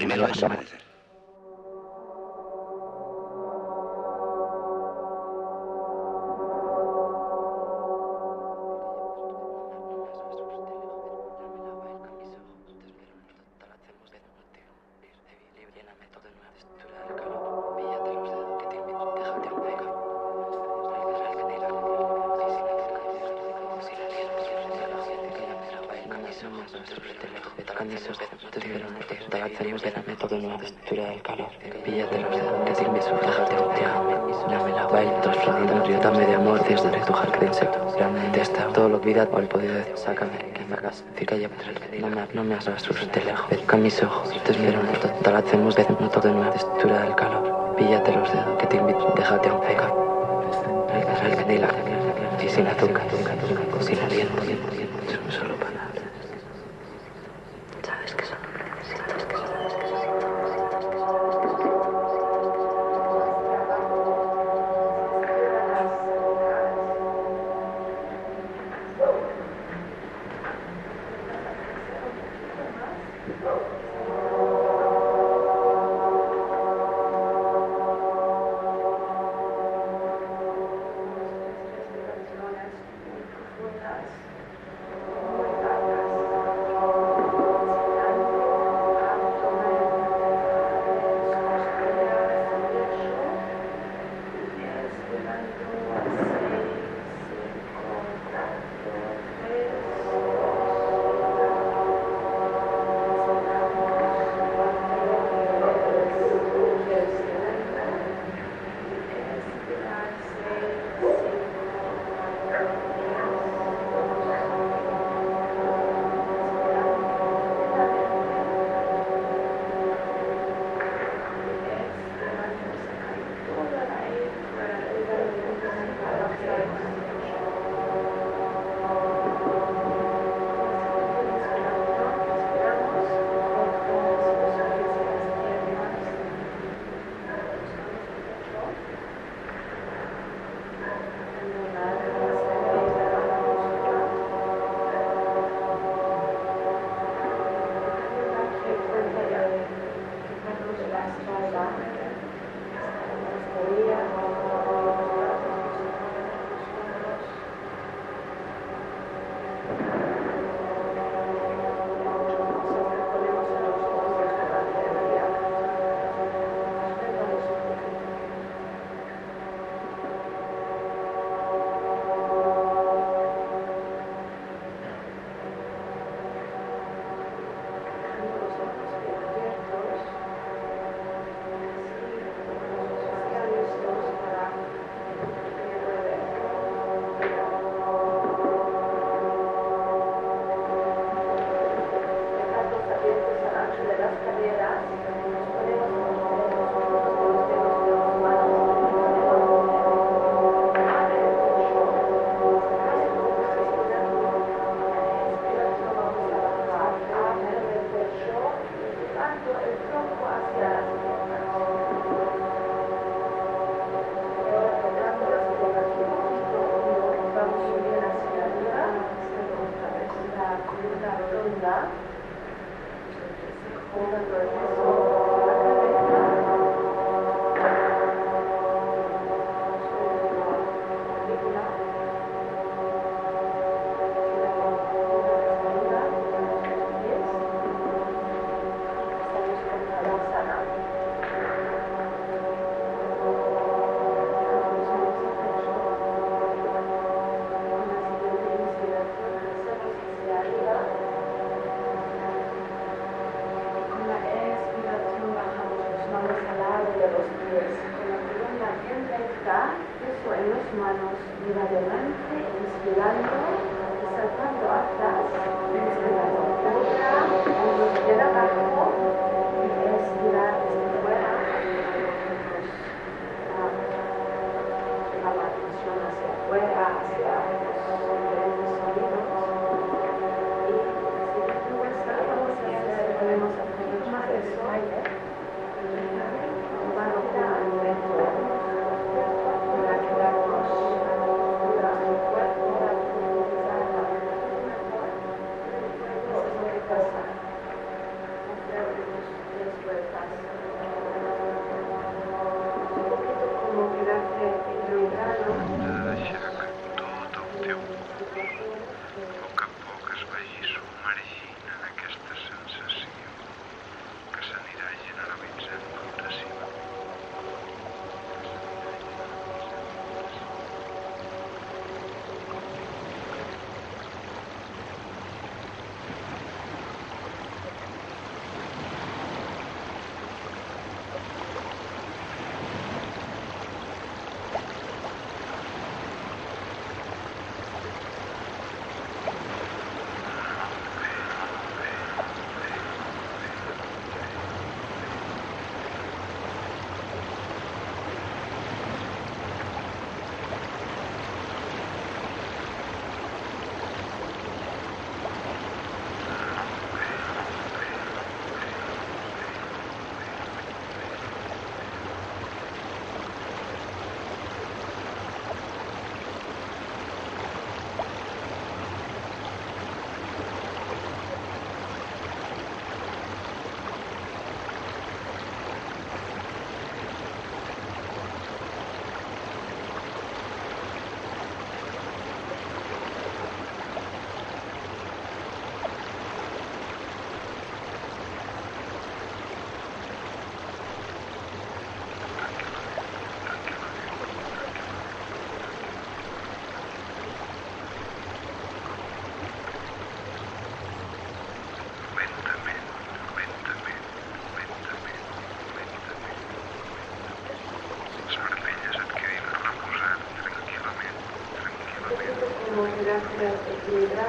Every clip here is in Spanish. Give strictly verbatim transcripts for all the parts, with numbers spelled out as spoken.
primero es amanecer. Todo lo olvidado o el podido decir, sácame, que me hagas, calla, no me, no me hagas de lejos, con mis ojos, te espero, te lo hacemos de no todo nuevo, textura del calor, píllate los dedos, que te invito, déjate un feca, el canela, y sin azúcar, sin aliento, son solo palabras. Sabes que solo necesitas, que sabes que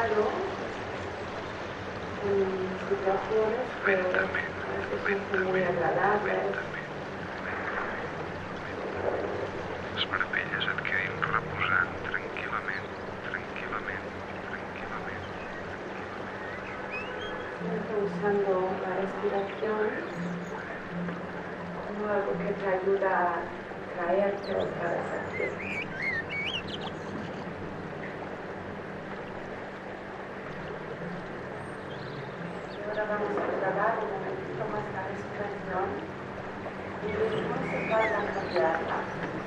encontrado en situaciones que Cuéntame, a veces son cuéntame, muy agradables. cuéntame. Les parpelles et quedin reposant tranquil·lament, tranquil·lament, tranquil·lament. Siempre usando la respiración como algo que te ayuda a traerte otra vez aquí. Ahora vamos a tratar un momentito más la respiración y después se va a cambiarla.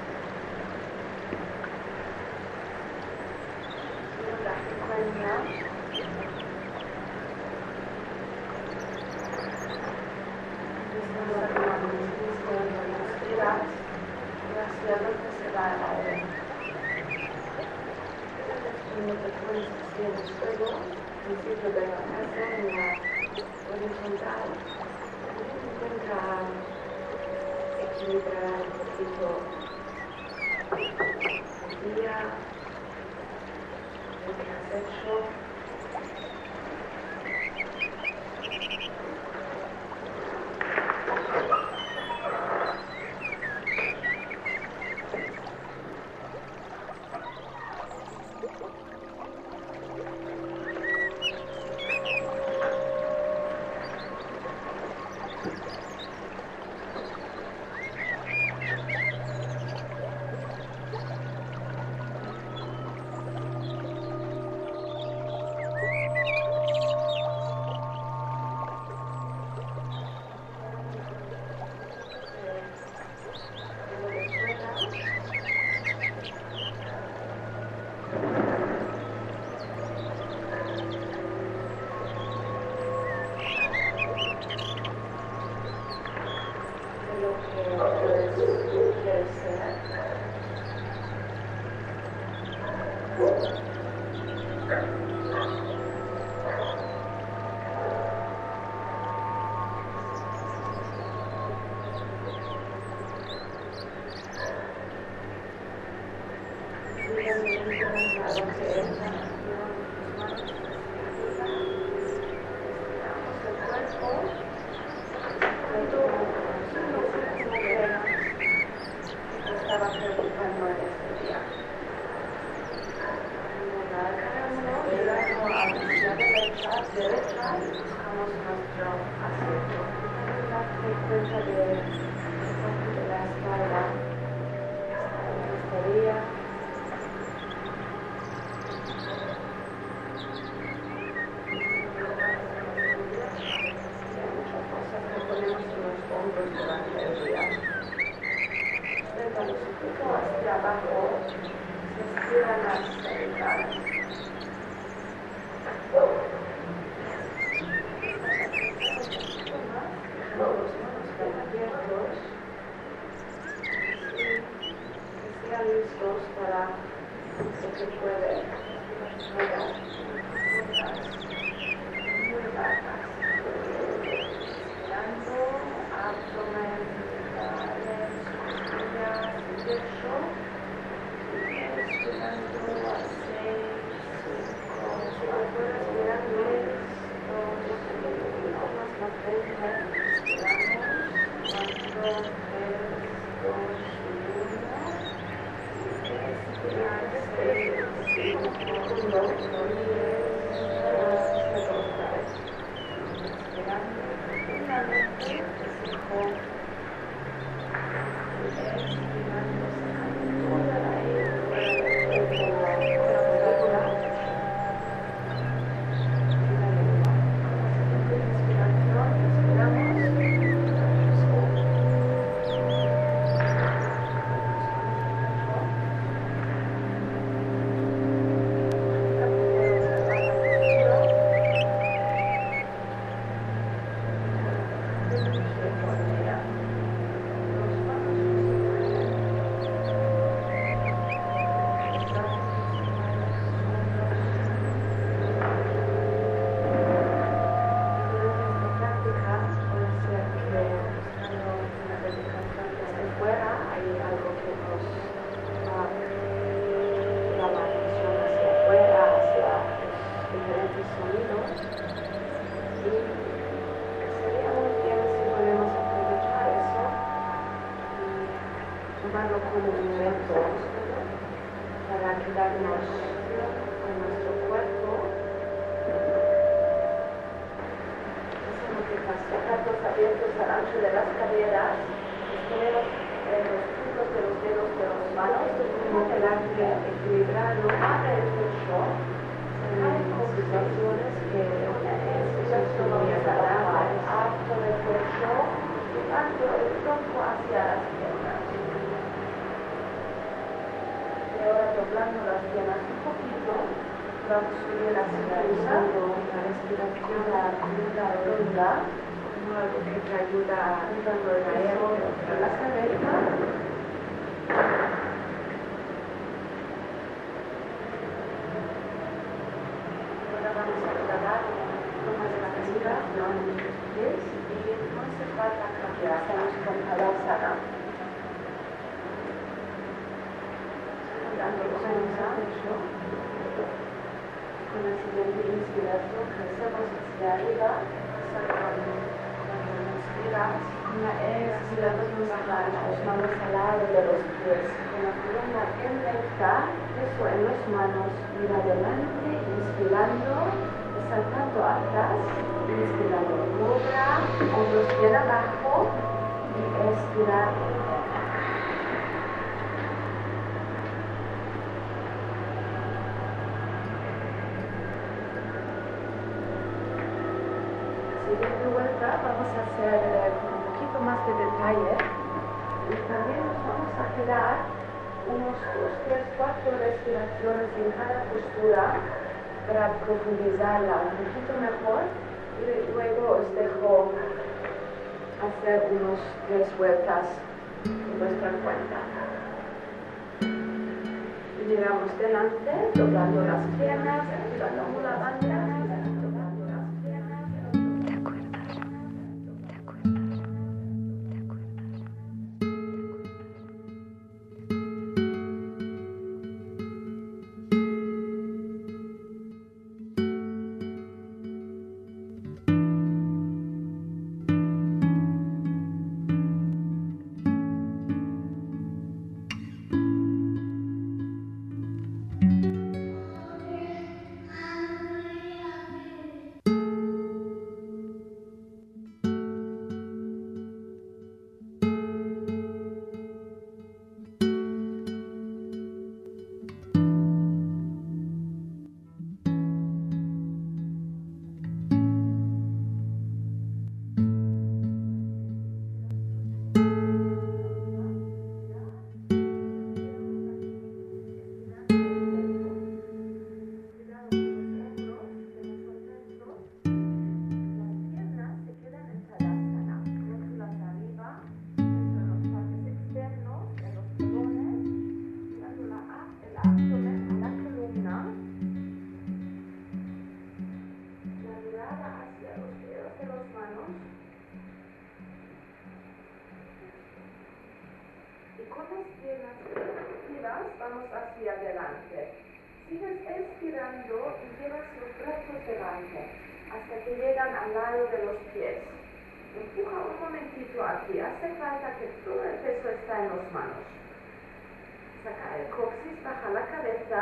Quiero darte cuenta después de la misma cuando respiras y hacia dónde se va el aire. Cuando te pones así en el suelo, al principio de la casa, en la horizontal, intenta equilibrar un poquito el día, lo que has hecho. diferentes sonidos y sería muy bien si podemos aprovechar eso y tomarlo como un método para quedarnos con nuestro cuerpo. Eso es lo que pasa. Dejarlos abiertos al ancho de las caderas, ponemos en los puntos de los dedos de las manos, como el aire equilibrado, abre el pecho, hay situaciones que es muy agradable, alto del pecho, llevando el tronco hacia las piernas. Y ahora doblando las piernas un poquito, vamos a subir la cintura, la respiración, la columna ronda, como algo que te ayuda a traer la cabeza. Ahora vamos a tratar con más de la respiración y no hace falta cambiar, estamos con Halasana. Dando los manos al pecho. Con la siguiente inspiración crecemos hacia arriba, cuando inspiras, con la expiración bajar las manos al lado de los pies, con la columna bien recta, peso en las manos, mira adelante, inspirando, saltando atrás, inspirando cobra, hombros bien abajo y expirando. Siguiente vuelta vamos a hacer eh, con un poquito más de detalle y también nos vamos a quedar unos dos, tres, cuatro respiraciones en cada postura para profundizarla un poquito mejor y luego os dejo hacer unos tres vueltas en vuestra cuenta. Y llegamos delante, doblando las piernas, activando la banda. Vamos hacia adelante. Sigues expirando y llevas los brazos delante hasta que llegan al lado de los pies. Empuja un momentito aquí. Hace falta que todo el peso está en las manos. Saca el coxis, baja la cabeza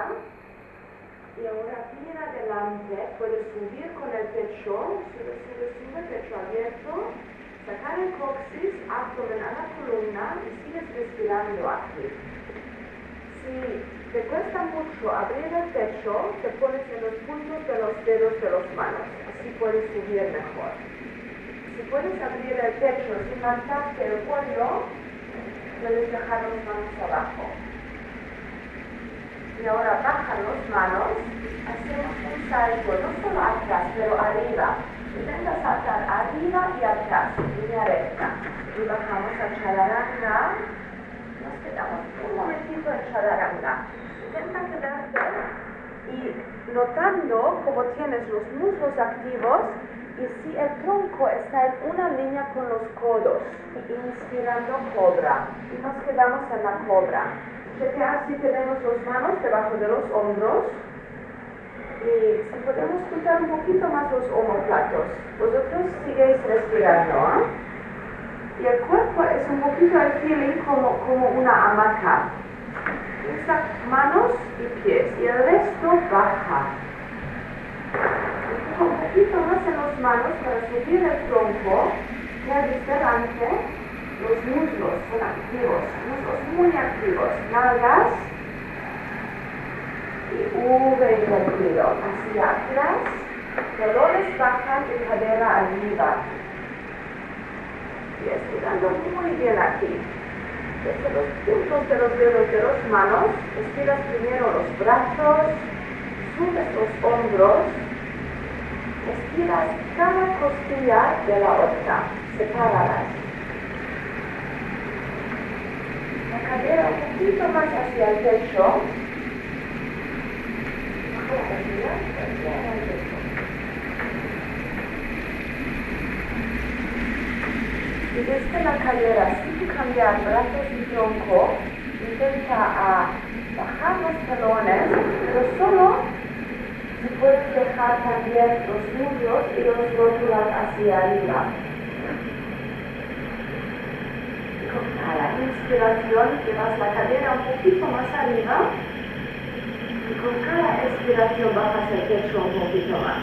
y ahora mira adelante. Puedes subir con el pecho. Sube, sube, sube, pecho abierto. Sacar el coxis, abdomen a la columna y sigues respirando aquí. Si te cuesta mucho abrir el pecho, te pones en los puntos de los dedos de las manos, así puedes subir mejor. Si puedes abrir el pecho sin levantarte el cuello, puedes dejar las manos abajo. Y ahora baja las manos, hacemos un salto, no solo atrás, pero arriba. Intenta saltar arriba y atrás, línea recta. Y bajamos a chaturanga. Nos quedamos un momentito en chaturanga. Intenta quedarte y notando cómo tienes los muslos activos y si el tronco está en una línea con los codos. Inspirando cobra y nos quedamos en la cobra. Chequear si tenemos las manos debajo de los hombros. Y si podemos juntar un poquito más los omóplatos, vosotros sigáis respirando, ¿eh? Y el cuerpo es un poquito el feeling como, como una hamaca. Usa manos y pies y el resto baja. Empuja un poquito más en las manos para subir el tronco y al delante los muslos son activos, muslos muy activos, nalgas y V invertido, hacia atrás, dolores bajan y cadera arriba. Y estirando muy bien aquí. Desde los puntos de los dedos de las manos, estiras primero los brazos, subes los hombros, estiras cada costilla de la otra, sepáralas. La cadera un poquito más hacia el pecho. Baja la cadera hacia el pecho. Y desde la cadera, sin cambiar brazos y tronco, intenta a bajar los talones, pero solo si puedes dejar también los muslos y los rótulas hacia arriba. Y con cada inspiración llevas la cadera un poquito más arriba y con cada expiración bajas el pecho un poquito más.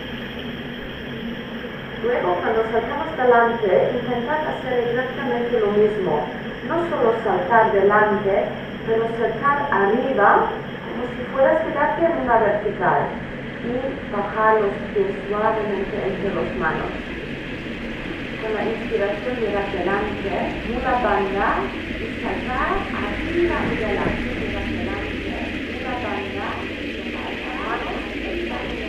Luego, cuando saltamos delante, intentad hacer exactamente lo mismo. No solo saltar delante, pero saltar arriba, como si fueras a quedarte en una vertical. Y bajar los pies suavemente entre las manos. Con la inspiración mirar delante, una banda y saltar arriba y delante, mirar delante, una banda y saltar manos y delante.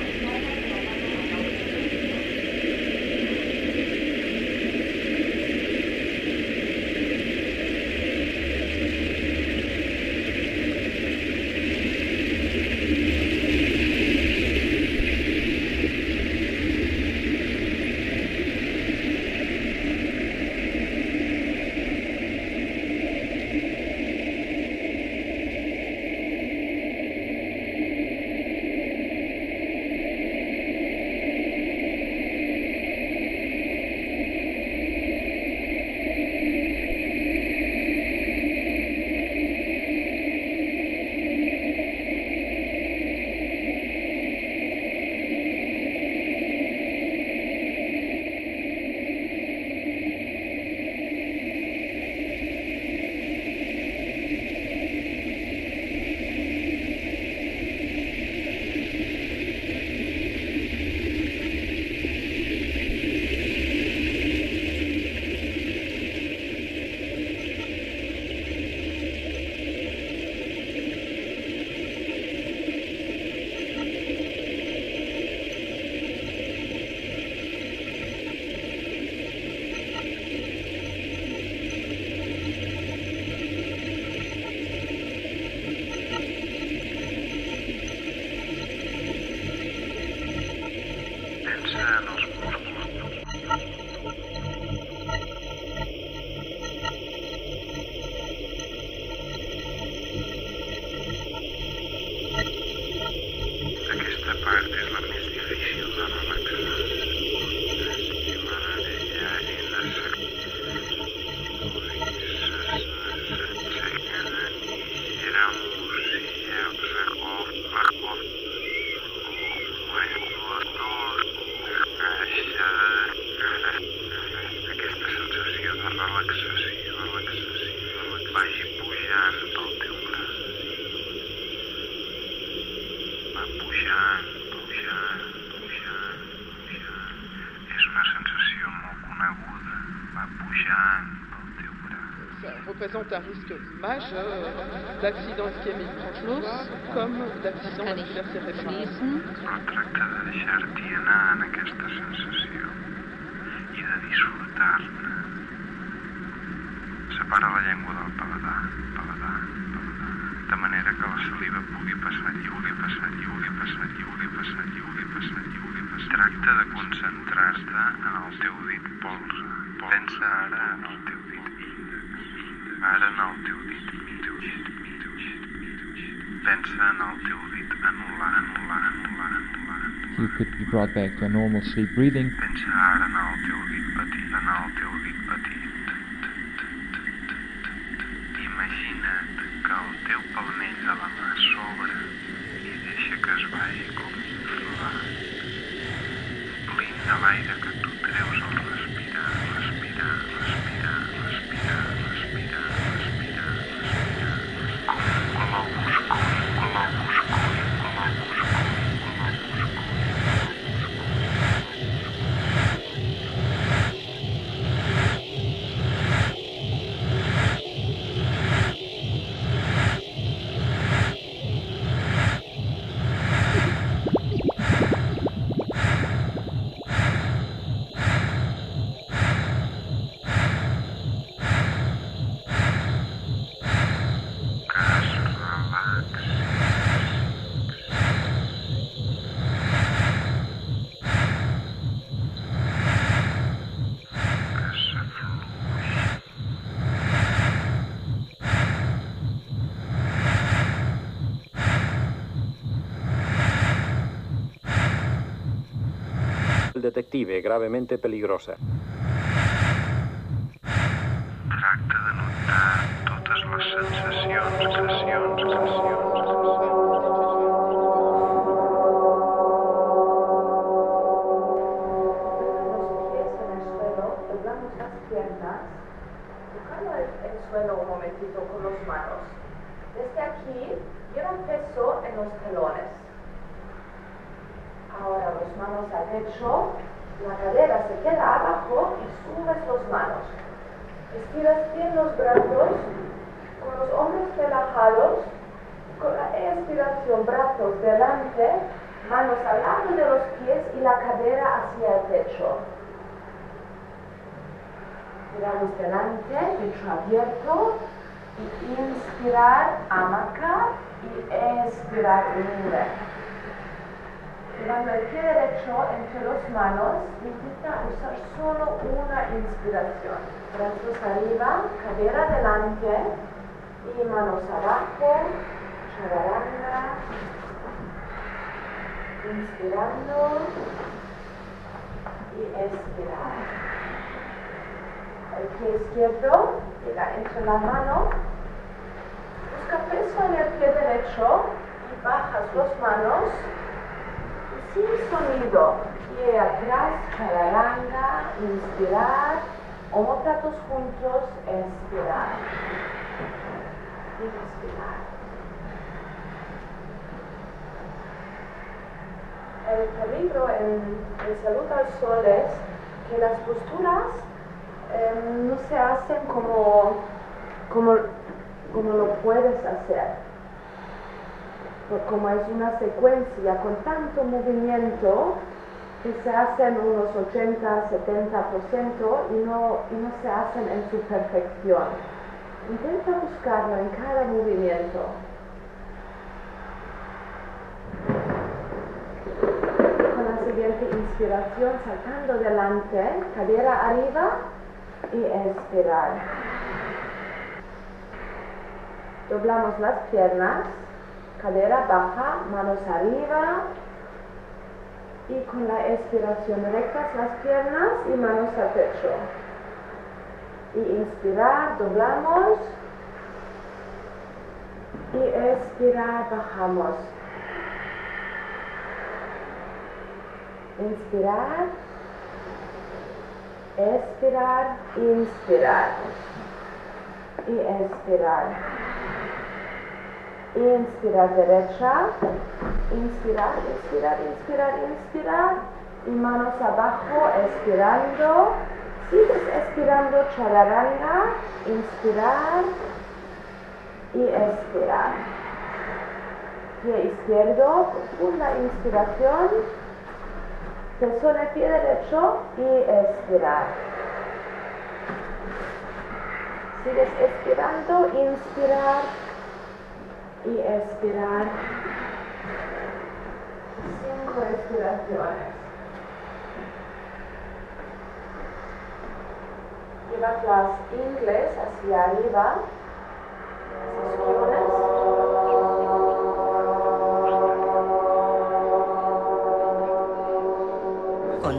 représente un risque majeur d'accident ischémique transverse comme d'accident vasculaire cérébral. Però tracta de deixar-t'hi anar en aquesta sensació i de disfrutar-ne. Separa la llengua del paladar, paladar, paladar, de manera que la saliva pugui passar lliure, passar lliure, passar lliure, passar lliure, passar lliure, passar. Tracta de concentrar-te en el teu dit polze. Pensa ara en el teu dit índex. Ara en el teu dit, teu dit, teu dit, teu dit. Pensa en el teu dit anular, anular, anular, anular. You could be brought back to a normal sleep breathing. Pensa ara en el teu dit petit, en el teu dit petit. Imagina't que el teu palmell de la mà s'obre i deixa que es vagi com inflat. Blinda l'aire que tu treus al respirar, respirar, respirar, respirar, respirar, respirar, respirar. Com un globus, com un globus, com un globus, com un globus, com un Detective gravemente peligrosa. Tracta de notar totes les sensacions, sensacions, sensacions. El suelo un momentito con las manos. Desde aquí, lleva peso en los talones. Ahora las manos al pecho, la cadera se queda abajo y subes las manos. Estiras bien los brazos, con los hombros relajados, con la expiración, brazos delante, manos al lado de los pies y la cadera hacia el pecho. Miramos delante, pecho abierto, y inspirar, hamaca, y expirar, nube. Llevando el pie derecho entre las manos, intenta usar solo una inspiración. Brazos arriba, cadera adelante, y manos abajo, chaturanga, inspirando, y expirar. El pie izquierdo llega entre la mano, busca peso en el pie derecho y bajas las manos y sin sonido, pie atrás, chaturanga, inspirar, omóplatos juntos, expirar y respirar. El peligro en, en salud al sol es que las posturas Eh, no se hacen como, como, como lo puedes hacer, porque como es una secuencia con tanto movimiento que se hacen unos ochenta a setenta por ciento y no, y no se hacen en su perfección. Intenta buscarlo en cada movimiento. Con la siguiente inspiración, saltando delante, cadera arriba, y expirar. Doblamos las piernas, cadera baja, manos arriba, y con la expiración rectas las piernas y manos al pecho. Y inspirar, doblamos, y expirar, bajamos. Inspirar, expirar, inspirar y expirar. Inspirar derecha, inspirar, inspirar, inspirar, inspirar y manos abajo, expirando. Sigues expirando, chaturanga, inspirar y expirar. Pie izquierdo, profunda inspiración. Peso en el pie derecho y expirar. Sigues expirando, inspirar y expirar. Cinco respiraciones. Llevas las ingles hacia arriba, las opciones.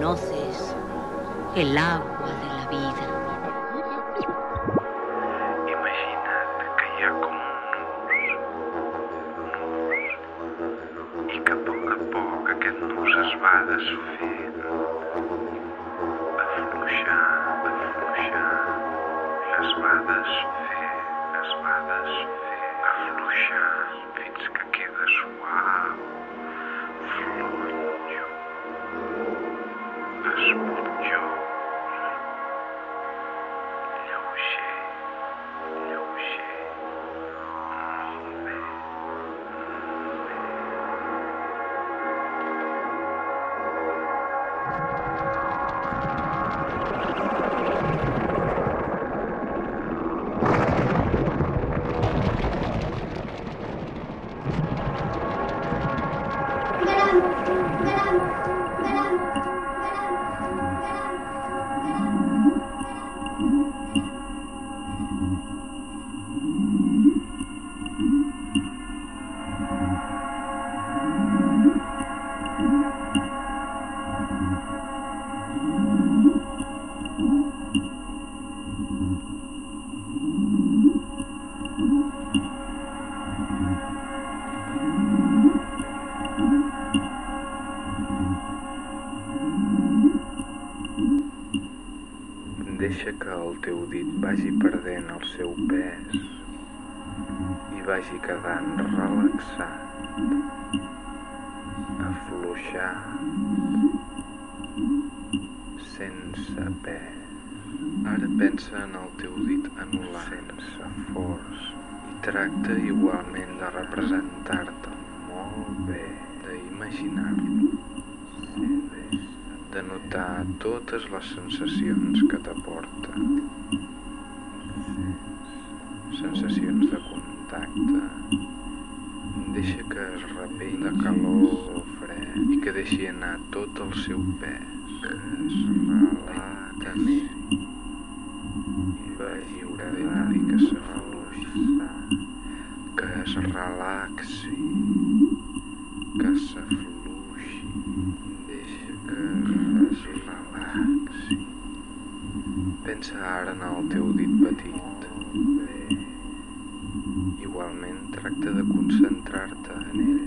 conoces el agua de la vida. Imagina't que hi ha com un nus, i que a poc a poc aquest nus es va desfent, afluixar, afluixar, es va desfer, es va desfer, afluixar, fins que queda suau, flonjo, esponjós, lleuger, lleuger, molt bé, molt bé. Deixa que el teu dit vagi perdent el seu pes i vagi quedant relaxat, afluixat, sense pes. Ara pensa en el teu dit anular, sense forç, i tracta igualment de representar-te molt bé, d'imaginar-lo, de notar totes les sensacions que t'aporta, sensacions de contacte. Deixa que es repegui de calor o fred i que deixi anar tot el seu pes, que es relaxi i vagi ordenant i que s'afluixi, que es relaxi, que s'afluixi. Deixa que es relaxi. Pensa ara en el teu dit petit. Igualment tracta de concentrar-te en ell,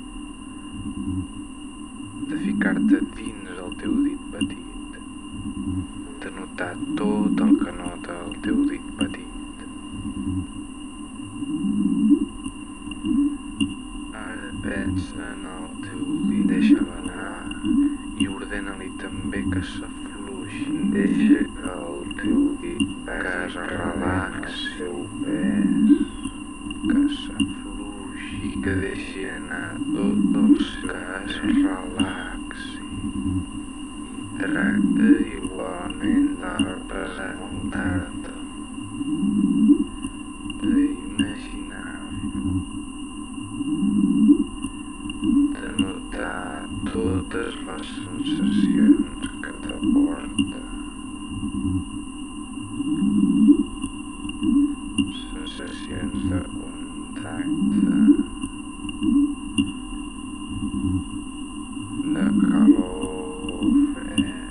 de ficar-te dins el teu dit petit, de notar tot el que nota el teu dit petit. Ara pensa en el teu dit, deixa-la anar i ordena-li també que s'afluixi. Deixa que el teu dit que es relaxi el pes, que s'afluixi, que deixi anar tot el que es relaxi. Tracta igualment de representar-te, d'imaginar-lo, de notar totes les sensacions que t'aporta, sensacions de contacte, de calor o fred.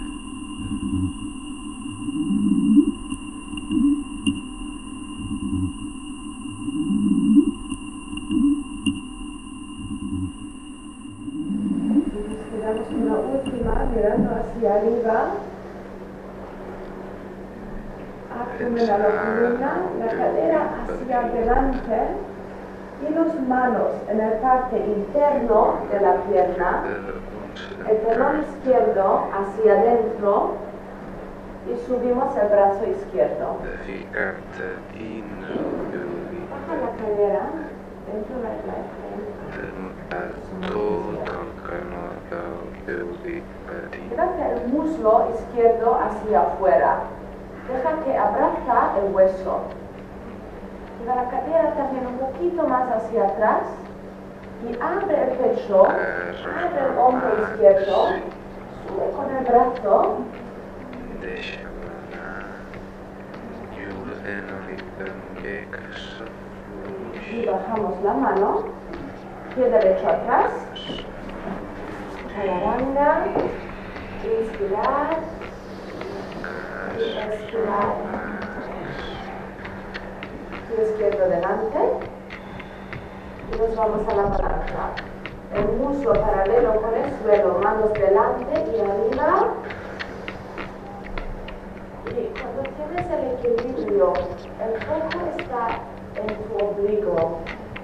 Quedamos una última mirando hacia arriba. Acumula la columna, la cadera hacia adelante y las manos en la parte interna de la pierna, el talón izquierdo hacia adentro y subimos el brazo izquierdo. Baja la cadera dentro de la Deja el muslo izquierdo hacia afuera. Deja que abraza el hueso. Lleva la cadera también un poquito más hacia atrás y abre el pecho, abre el hombro izquierdo, sube con el brazo. Y bajamos la mano, pie derecho atrás, chaturanga, Inspirar y expirar. Pie izquierdo delante y nos vamos a la palanca. El muslo paralelo con el suelo, manos delante y arriba. Y cuando tienes el equilibrio, el foco está en tu ombligo.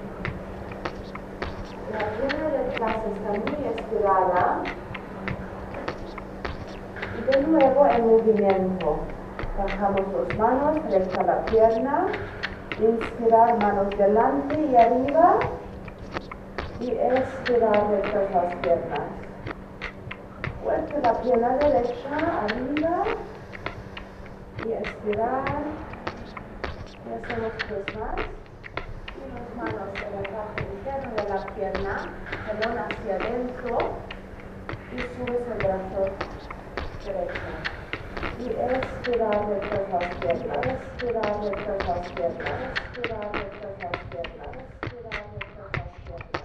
La pierna detrás está muy estirada. Y de nuevo el movimiento. Bajamos las manos, recta la pierna. Inspirar, manos delante y arriba. Y expirar, rectas las piernas. Fuerte la pierna derecha, arriba. Y expirar. Y hacemos tres más. Y las manos en la parte interna de la pierna, talón hacia adentro. Y subes el brazo derecho. Y expirar, rectas las piernas. Expirar, rectas las piernas. Expirar, rectas las piernas. Expirar, rectas las piernas.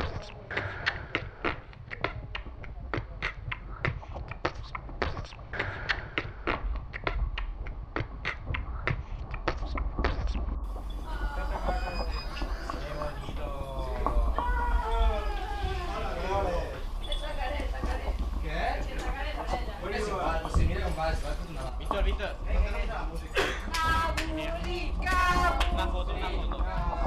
Víctor, Víctor. Una foto, una foto.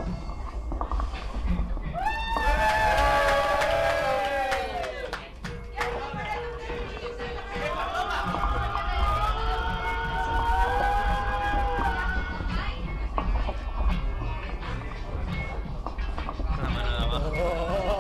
La mano de abajo.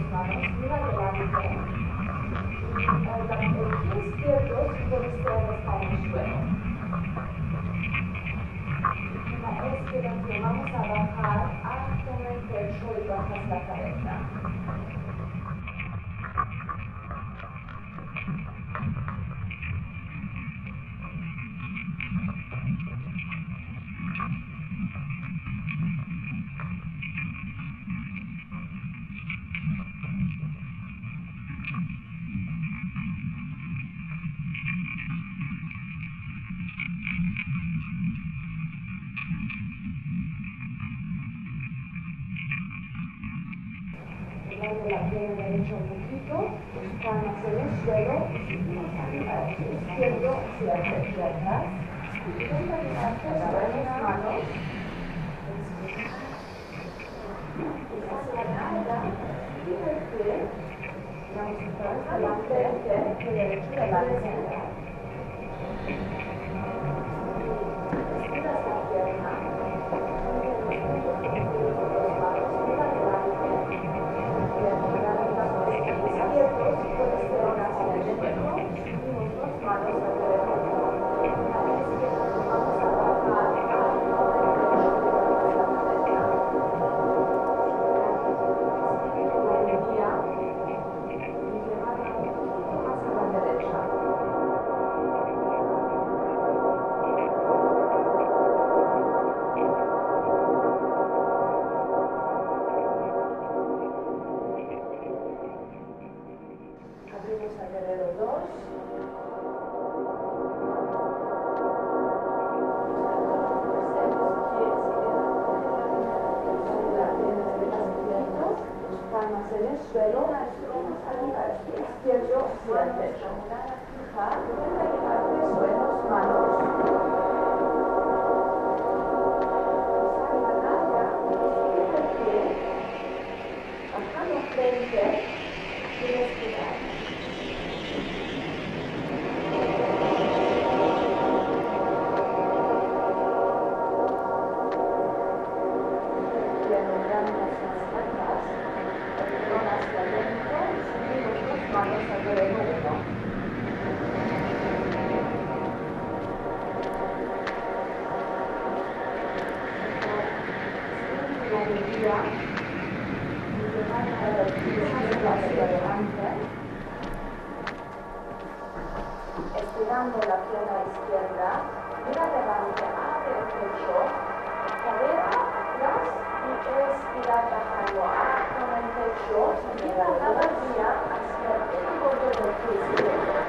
manos, mira adelante. El pie izquierdo, si puedes estar en el suelo. Una expiración, vamos a bajar hasta el pecho y bajas la cabeza. De la pierna derecha un poquito, los palmas en el suelo, subimos arriba, el izquierdo hacia hacia atrás, y con la derecha las manos, y hacia la nalga, y el pie, vamos a estar adelante del pie, y derecho delante. Estiras la pierna, en el suelo, izquierdo hacia el pecho. Fija, eso en las manos. Usar la nalga, subir el pie, bajando frente y respirar. Estirando la pierna izquierda, mira adelante, abre el pecho, cadera atrás y estirar bajando con el pecho, mira la barbilla hacia el borde del pie izquierdo.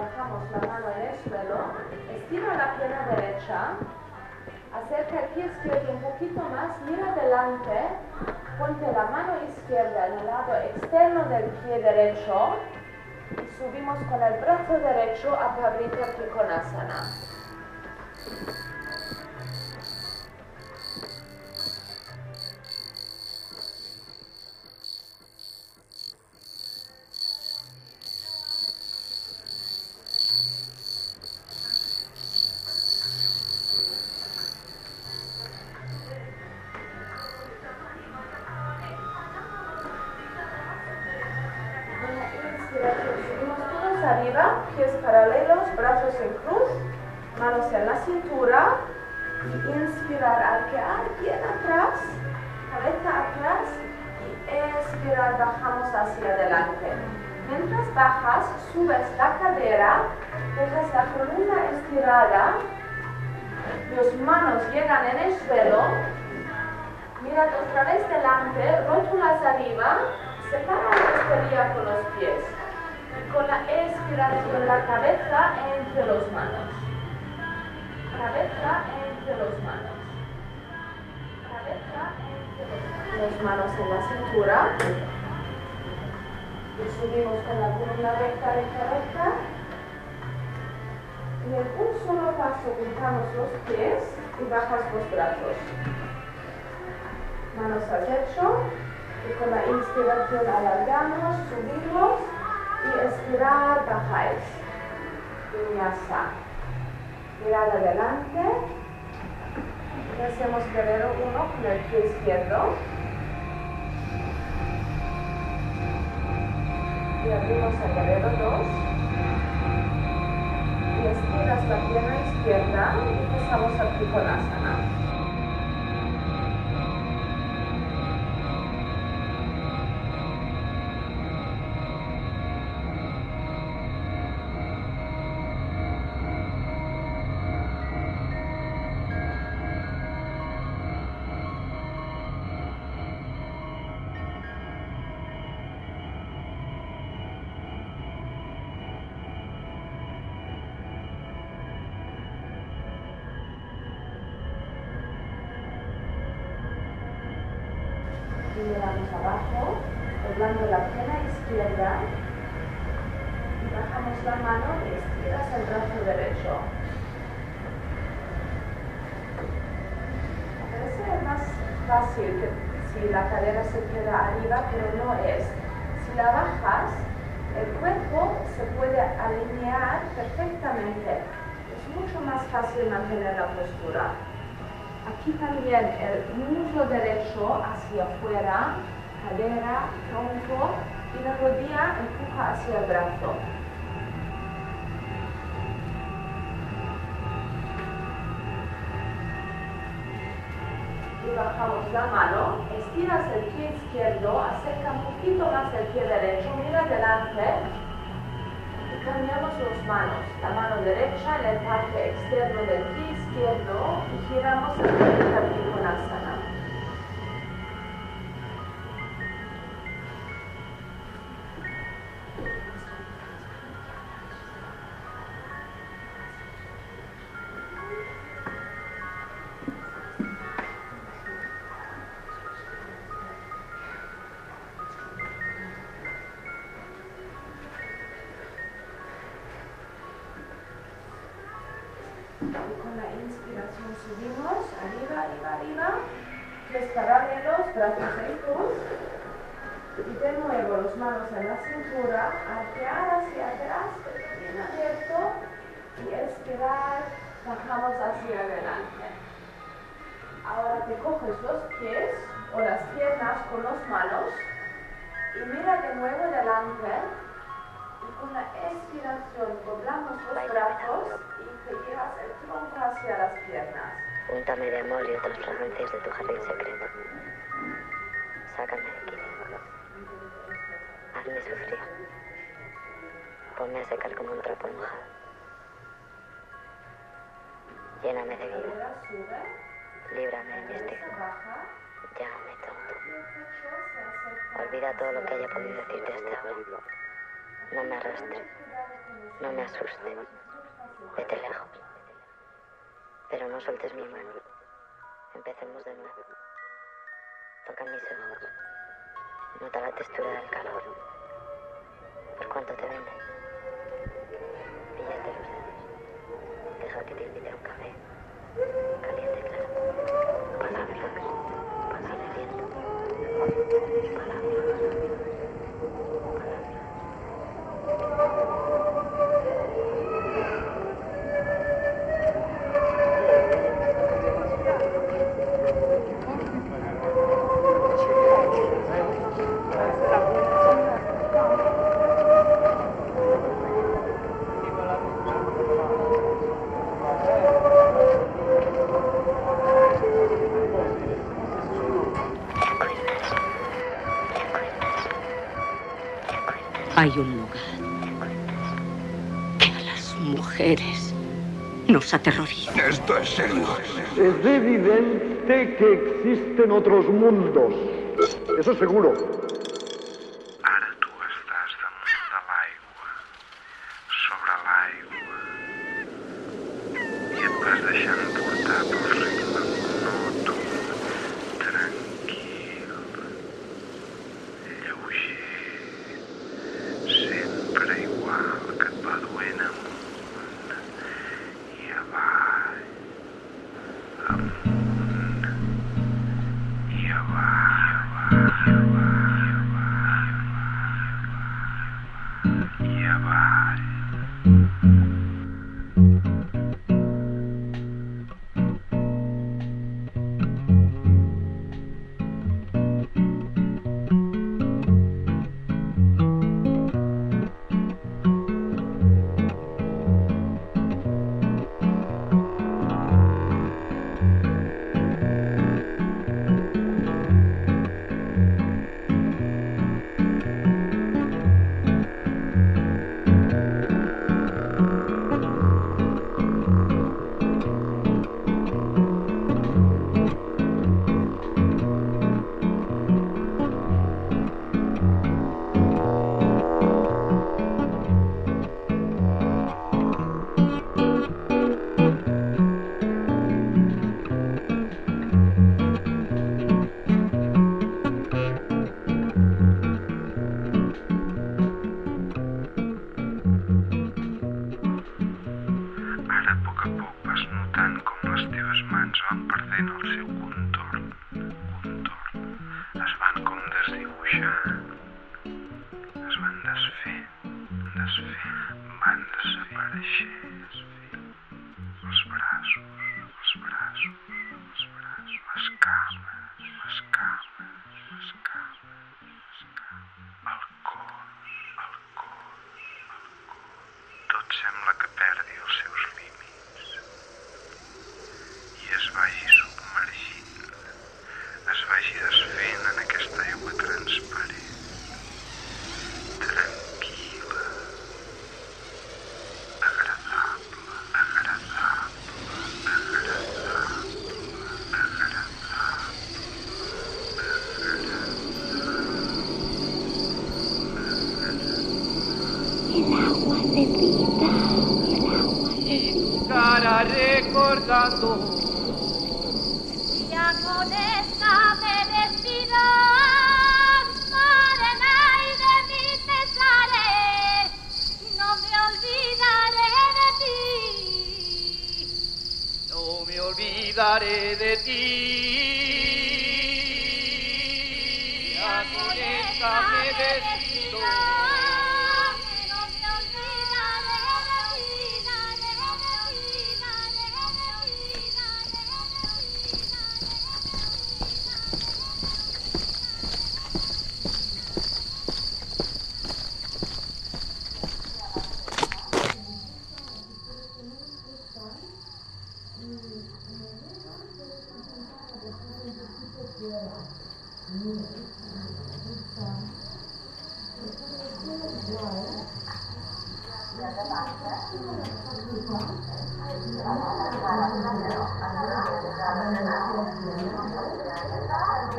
dejamos la mano en el suelo, estira la pierna derecha, acerca el pie izquierdo un poquito más, mira adelante, ponte la mano izquierda en el lado externo del pie derecho y subimos con el brazo derecho a Pavrita Trikonasana. Subimos todos arriba, pies paralelos, brazos en cruz, manos en la cintura y inspirar, arquear, bien atrás, cabeza atrás y expirar, bajamos hacia adelante. Mientras bajas, subes la cadera, dejas la columna estirada, las manos llegan en el suelo, mirad otra vez delante, rótulas arriba, separa la exterior con los pies. Con la expiración, la cabeza entre las manos. Cabeza entre las manos. Cabeza entre las manos. Las manos en la cintura. Y subimos con la columna recta, recta, recta. Y en un solo paso juntamos los pies y bajas los brazos. Manos al techo. Y con la inspiración alargamos, subimos. Y expirar, bajáis. Vinyasa. Mirad adelante. Y hacemos guerrero uno con el pie izquierdo. Y abrimos al guerrero dos. Y estiras la pierna izquierda y pasamos al Trikonasana. Y miramos abajo, doblando la pierna izquierda y bajamos la mano y estiras el brazo derecho. Parece más fácil que si la cadera se queda arriba, pero no es. Si la bajas, el cuerpo se puede alinear perfectamente. Es mucho más fácil mantener la postura. Aquí también el muslo derecho hacia afuera, cadera, tronco y la rodilla empuja hacia el brazo. Y bajamos la mano, estiras el pie izquierdo, acerca un poquito más el pie derecho, mira adelante. Y cambiamos las manos, la mano derecha en el parte externo del pie izquierdo y giramos el Trikonasana. Y con la inspiración subimos, arriba, arriba, arriba, pies paralelos, brazos en cruz, y de nuevo las manos en la cintura, arquear hacia atrás, bien abierto, y expirar, bajamos hacia adelante. Ahora te coges los pies o las piernas con las manos, y mira de nuevo delante, y con la expiración doblamos los brazos y te llevas el tronco hacia las piernas. Úntame de amor y otras fragancias de tu jardín secreto. Sácame de aquí. Hazme sufrir. Ponme a secar como un trapo mojado. Lléname de vida. Líbrame de mi estigma. Llámame tonto. Olvida todo lo que haya podido decirte hasta ahora. No me arrastres. No me asustes. Vete lejos. Pero no sueltes mi mano. Empecemos de nuevo. Toca mis ojos. Nota la textura del calor. ¿Por cuánto te vende? Píllate los dedos. Deja que te invite a un café. Caliente, claro. Palabras. Sin aliento. Palabras. Hay un lugar que a las mujeres nos aterroriza. Esto es serio. Es evidente que existen otros mundos. Eso seguro. Ara tu estàs damunt de l'aigua, sobre l'aigua, i et vas deixant portar pel ritme monòton, tranquil, lleuger, sempre igual, que et va duent amunt i avall, amunt i avall, i avall. Ara, a poc a poc, vas notant com les teves mans van perdent el seu contorn, contorn. Es van com desdibuixant, es van desfent, desfent, van desapareixent. Els braços, els braços, els braços, les cames, les cames, les cames, les cames, el cos, el cos, el cos. Tot sembla que perdi els seus límits i es vagi submergint, es vagi desfent en aquesta aigua transparent, tranquil·la, agradable, agradable, agradable, agradable, El agua necesita, el agua estará recordando. Ya con esta me despido, morena, y de mí pesaré, no me olvidaré de ti. No me olvidaré de ti. Ya con esta me despido.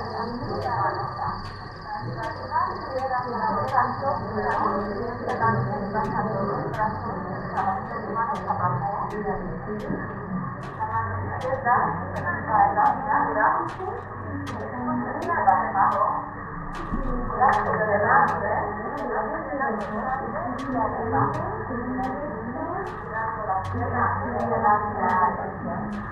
Gracias. relajando los brazos, las manos abajo, la mano izquierda, la espalda, nada abajo, brazo de delante, la pierna de delante a la izquierda.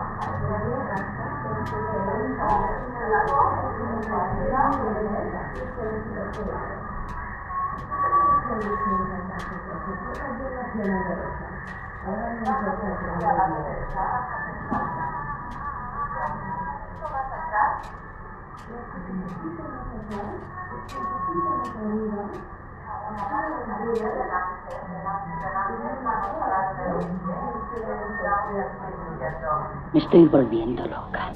Me estoy volviendo loca.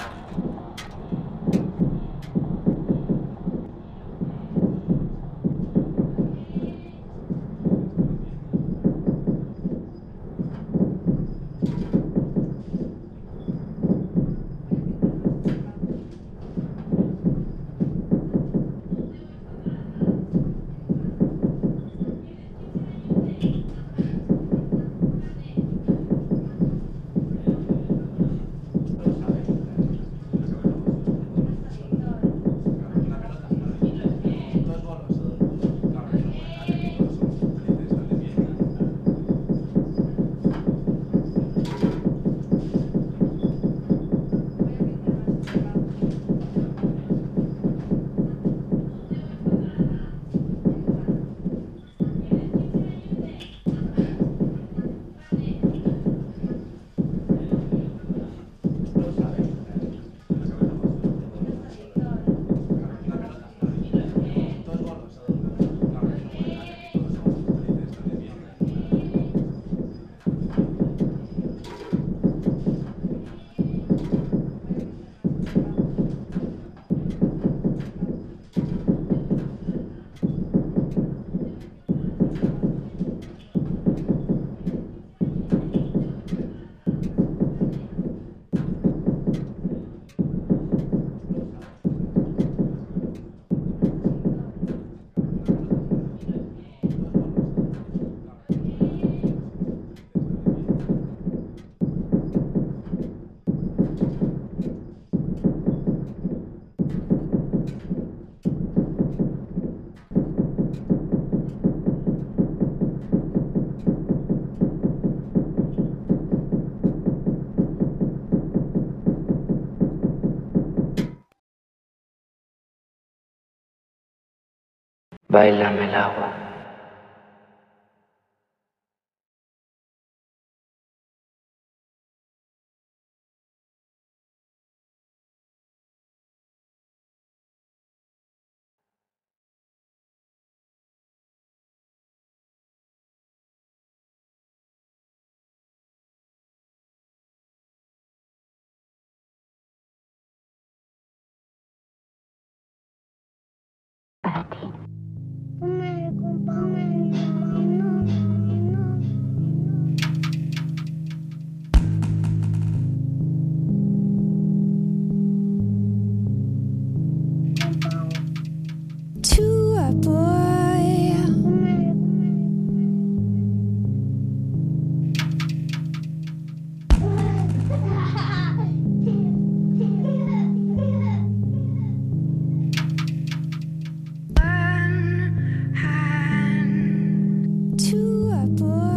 Báilame el agua. Para ti. To a boy. One hand to a boy.